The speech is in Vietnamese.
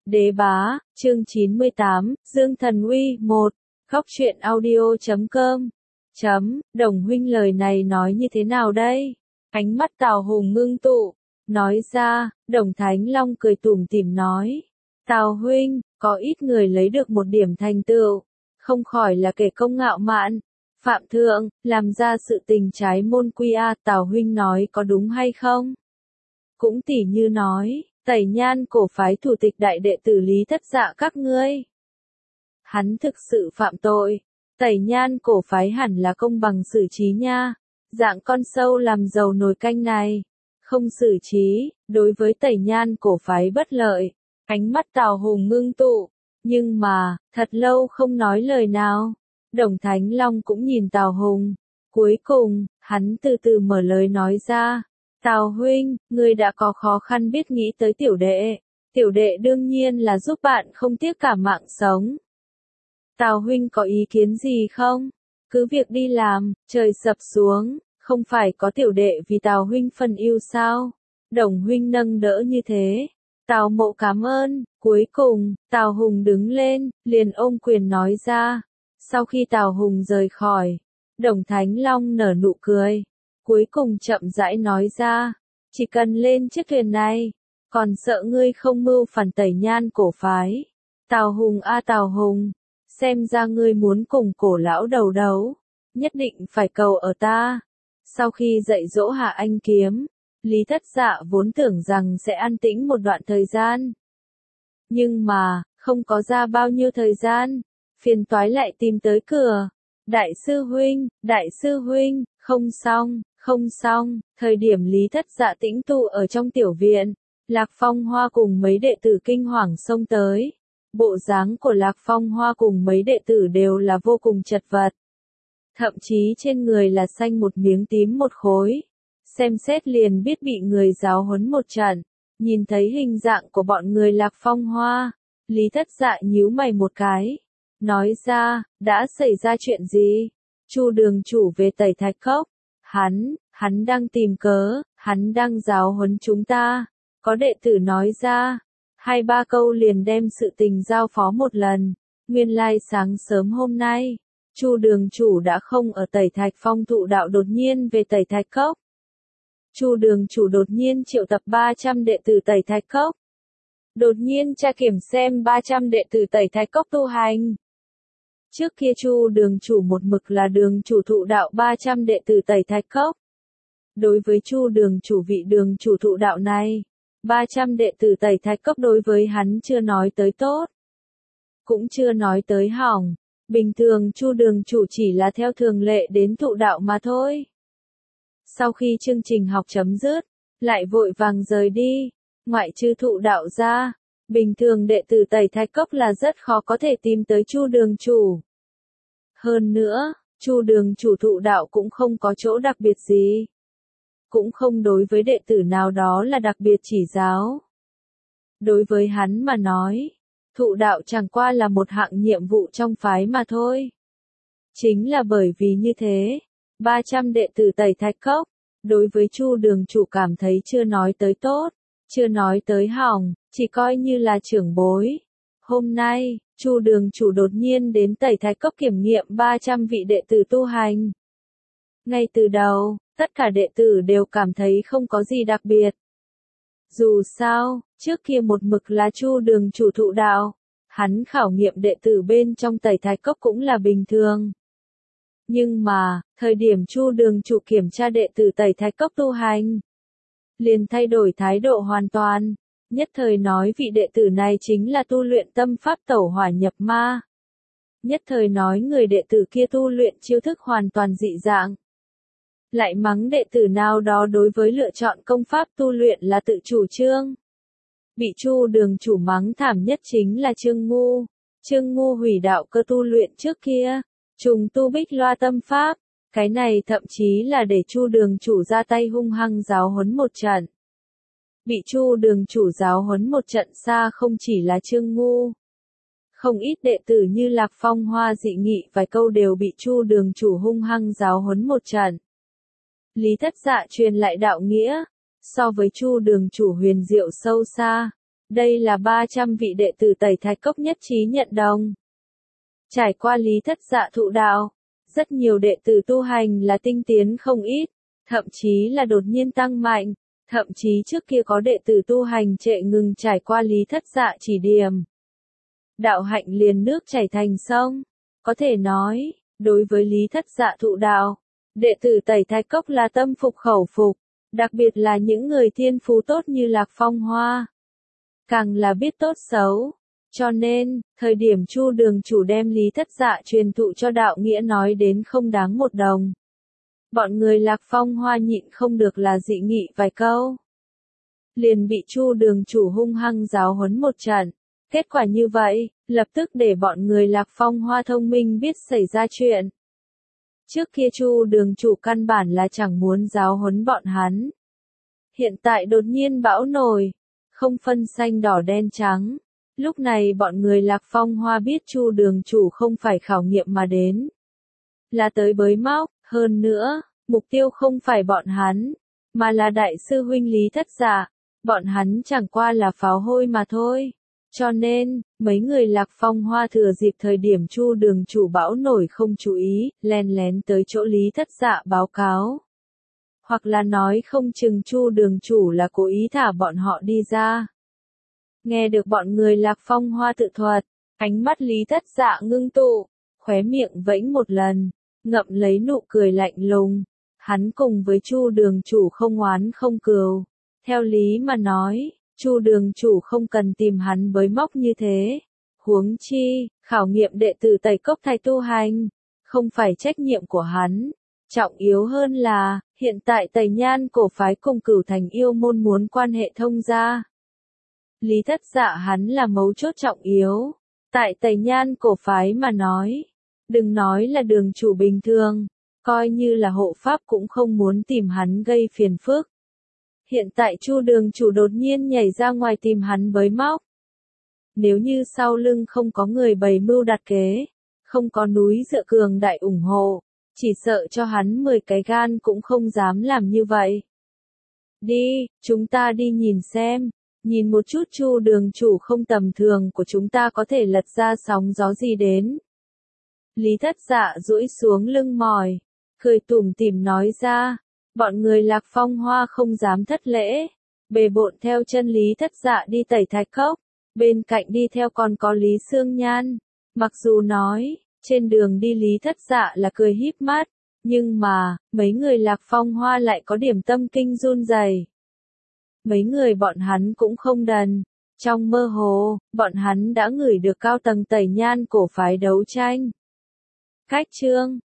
Đế bá, chương 98, Dương Thần Uy 1, Khóc truyện audio.com. Đồng huynh lời này nói như thế nào đây? Ánh mắt Tào Hùng ngưng tụ, nói ra, Đồng Thánh Long cười tủm tỉm nói. Tào huynh, có ít người lấy được một điểm thành tựu, không khỏi là kẻ công ngạo mạn. Phạm thượng, làm ra sự tình trái môn quy a, Tào huynh nói có đúng hay không? Cũng tỉ như nói, Tẩy Nhan cổ phái thủ tịch đại đệ tử Lý Thất Dạ các ngươi. Hắn thực sự phạm tội, Tẩy Nhan cổ phái hẳn là công bằng xử trí nha. Dạng con sâu làm dầu nồi canh này, không xử trí, đối với Tẩy Nhan cổ phái bất lợi. Ánh mắt Tào Hùng ngưng tụ, nhưng mà, thật lâu không nói lời nào. Đồng Thánh Long cũng nhìn Tào Hùng. Cuối cùng, hắn từ từ mở lời nói ra. Tào huynh, ngươi đã có khó khăn biết nghĩ tới tiểu đệ. Tiểu đệ đương nhiên là giúp bạn không tiếc cả mạng sống. Tào huynh có ý kiến gì không? Cứ việc đi làm, trời sập xuống, không phải có tiểu đệ vì Tào huynh phần yêu sao? Đồng huynh nâng đỡ như thế. Tào Mộ cảm ơn. Cuối cùng, Tào Hùng đứng lên, liền ôm quyền nói ra. Sau khi Tào Hùng rời khỏi, Đồng Thánh Long nở nụ cười. Cuối cùng chậm rãi nói ra, chỉ cần lên chiếc thuyền này, còn sợ ngươi không mưu phản Tẩy Nhan cổ phái. Tào Hùng a Tào Hùng, xem ra ngươi muốn cùng cổ lão đầu đấu, nhất định phải cầu ở ta. Sau khi dạy dỗ Hạ Anh kiếm, Lý Thất Dạ vốn tưởng rằng sẽ an tĩnh một đoạn thời gian. Nhưng mà, không có ra bao nhiêu thời gian, phiền toái lại tìm tới cửa. Đại sư huynh, không xong, thời điểm Lý Thất Dạ tĩnh tu ở trong tiểu viện, Lạc Phong Hoa cùng mấy đệ tử kinh hoàng xông tới. Bộ dáng của Lạc Phong Hoa cùng mấy đệ tử đều là vô cùng chật vật. Thậm chí trên người là xanh một miếng tím một khối. Xem xét liền biết bị người giáo huấn một trận. Nhìn thấy hình dạng của bọn người Lạc Phong Hoa, Lý Thất Dạ nhíu mày một cái. Nói ra, đã xảy ra chuyện gì? Chu đường chủ về Tẩy Thạch Cốc. Hắn đang tìm cớ, hắn đang giáo huấn chúng ta. Có đệ tử nói ra. 2-3 câu liền đem sự tình giao phó một lần. Nguyên lai sáng sớm hôm nay, Chu đường chủ đã không ở Tẩy Thạch Phong thụ đạo đột nhiên về Tẩy Thạch Cốc. Chu đường chủ đột nhiên triệu tập 300 đệ tử Tẩy Thạch Cốc. Đột nhiên tra kiểm xem 300 đệ tử Tẩy Thạch Cốc tu hành. Trước kia Chu đường chủ một mực là đường chủ thụ đạo 300 đệ tử Tẩy Thạch Cốc. Đối với Chu đường chủ vị đường chủ thụ đạo này, 300 đệ tử Tẩy Thạch Cốc đối với hắn chưa nói tới tốt, cũng chưa nói tới hỏng. Bình thường Chu đường chủ chỉ là theo thường lệ đến thụ đạo mà thôi. Sau khi chương trình học chấm dứt, lại vội vàng rời đi. Ngoại trừ thụ đạo ra, bình thường đệ tử Tẩy Thạch Cốc là rất khó có thể tìm tới Chu đường chủ. Hơn nữa, Chu đường chủ thụ đạo cũng không có chỗ đặc biệt gì. Cũng không đối với đệ tử nào đó là đặc biệt chỉ giáo. Đối với hắn mà nói, thụ đạo chẳng qua là một hạng nhiệm vụ trong phái mà thôi. Chính là bởi vì như thế, 300 đệ tử Tẩy Thạch Cốc, đối với Chu đường chủ cảm thấy chưa nói tới tốt, chưa nói tới hỏng, chỉ coi như là trưởng bối. Hôm nay, Chu đường chủ đột nhiên đến Tẩy Thạch Cốc kiểm nghiệm 300 vị đệ tử tu hành. Ngay từ đầu, tất cả đệ tử đều cảm thấy không có gì đặc biệt. Dù sao, trước kia một mực là Chu đường chủ thụ đạo, hắn khảo nghiệm đệ tử bên trong Tẩy Thạch Cốc cũng là bình thường. Nhưng mà, thời điểm Chu đường chủ kiểm tra đệ tử Tẩy Thạch Cốc tu hành, liền thay đổi thái độ hoàn toàn, nhất thời nói vị đệ tử này chính là tu luyện tâm pháp tẩu hỏa nhập ma. Nhất thời nói người đệ tử kia tu luyện chiêu thức hoàn toàn dị dạng. Lại mắng đệ tử nào đó đối với lựa chọn công pháp tu luyện là tự chủ trương. Bị Chu đường chủ mắng thảm nhất chính là Trương Ngu. Trương Ngu hủy đạo cơ tu luyện trước kia, trùng tu Bích Loa tâm pháp. Cái này thậm chí là để Chu đường chủ ra tay hung hăng giáo huấn một trận. Bị Chu đường chủ giáo huấn một trận xa không chỉ là Trương Ngu. Không ít đệ tử như Lạc Phong Hoa dị nghị vài câu đều bị Chu đường chủ hung hăng giáo huấn một trận. Lý Thất Dạ truyền lại đạo nghĩa, so với Chu đường chủ huyền diệu sâu xa, Đây là 300 vị đệ tử Tẩy Thạch Cốc nhất trí nhận đồng. Trải qua Lý Thất Dạ thụ đạo, rất nhiều đệ tử tu hành là tinh tiến không ít, thậm chí là đột nhiên tăng mạnh, thậm chí trước kia có đệ tử tu hành trệ ngừng trải qua Lý Thất Dạ chỉ điểm. Đạo hạnh liền nước chảy thành sông, có thể nói, đối với Lý Thất Dạ thụ đạo, đệ tử Tẩy Thạch Cốc là tâm phục khẩu phục, đặc biệt là những người thiên phú tốt như Lạc Phong Hoa. Càng là biết tốt xấu. Cho nên, thời điểm Chu Đường Chủ đem Lý Thất Dạ truyền thụ cho đạo nghĩa nói đến không đáng một đồng. Bọn người Lạc Phong Hoa nhịn không được là dị nghị vài câu. Liền bị Chu Đường Chủ hung hăng giáo huấn một trận. Kết quả như vậy, lập tức để bọn người Lạc Phong Hoa thông minh biết xảy ra chuyện. Trước kia Chu Đường Chủ căn bản là chẳng muốn giáo huấn bọn hắn. Hiện tại đột nhiên bão nổi, không phân xanh đỏ đen trắng. Lúc này bọn người Lạc Phong Hoa biết Chu Đường Chủ không phải khảo nghiệm mà đến, là tới bới móc, hơn nữa, mục tiêu không phải bọn hắn, mà là đại sư huynh Lý Thất Dạ, bọn hắn chẳng qua là pháo hôi mà thôi. Cho nên, mấy người Lạc Phong Hoa thừa dịp thời điểm Chu Đường Chủ bão nổi không chú ý, len lén tới chỗ Lý Thất Dạ báo cáo. Hoặc là nói không chừng Chu Đường Chủ là cố ý thả bọn họ đi ra. Nghe được bọn người Lạc Phong Hoa tự thuật, ánh mắt Lý Thất Dạ ngưng tụ, khóe miệng vẫy một lần, ngậm lấy nụ cười lạnh lùng. Hắn cùng với Chu Đường Chủ không oán không cừu. Theo lý mà nói, Chu Đường Chủ không cần tìm hắn bới móc như thế. Huống chi, khảo nghiệm đệ tử Tẩy Cốc Thạch tu hành, không phải trách nhiệm của hắn. Trọng yếu hơn là, hiện tại Tẩy Nhan cổ phái cùng Cửu Thành yêu môn muốn quan hệ thông gia. Lý Thất Dạ hắn là mấu chốt trọng yếu. Tại Tẩy Nhan cổ phái mà nói, đừng nói là đường chủ bình thường, coi như là hộ pháp cũng không muốn tìm hắn gây phiền phức. Hiện tại Chu Đường Chủ đột nhiên nhảy ra ngoài tìm hắn bới móc. Nếu như sau lưng không có người bày mưu đặt kế, không có núi dựa cường đại ủng hộ, chỉ sợ cho hắn 10 cái gan cũng không dám làm như vậy. Đi, chúng ta đi nhìn xem. Nhìn một chút Chu Đường Chủ không tầm thường của chúng ta có thể lật ra sóng gió gì đến. Lý Thất Dạ duỗi xuống lưng mỏi, cười tủm tỉm nói ra, bọn người Lạc Phong Hoa không dám thất lễ, bề bộn theo chân Lý Thất Dạ đi Tẩy Thạch Cốc, bên cạnh đi theo còn có Lý Sương Nhan. Mặc dù nói, trên đường đi Lý Thất Dạ là cười híp mắt, nhưng mà, mấy người Lạc Phong Hoa lại có điểm tâm kinh run rẩy. Mấy người bọn hắn cũng không đần. Trong mơ hồ, bọn hắn đã ngửi được cao tầng Tẩy Nhan cổ phái đấu tranh. Cách chương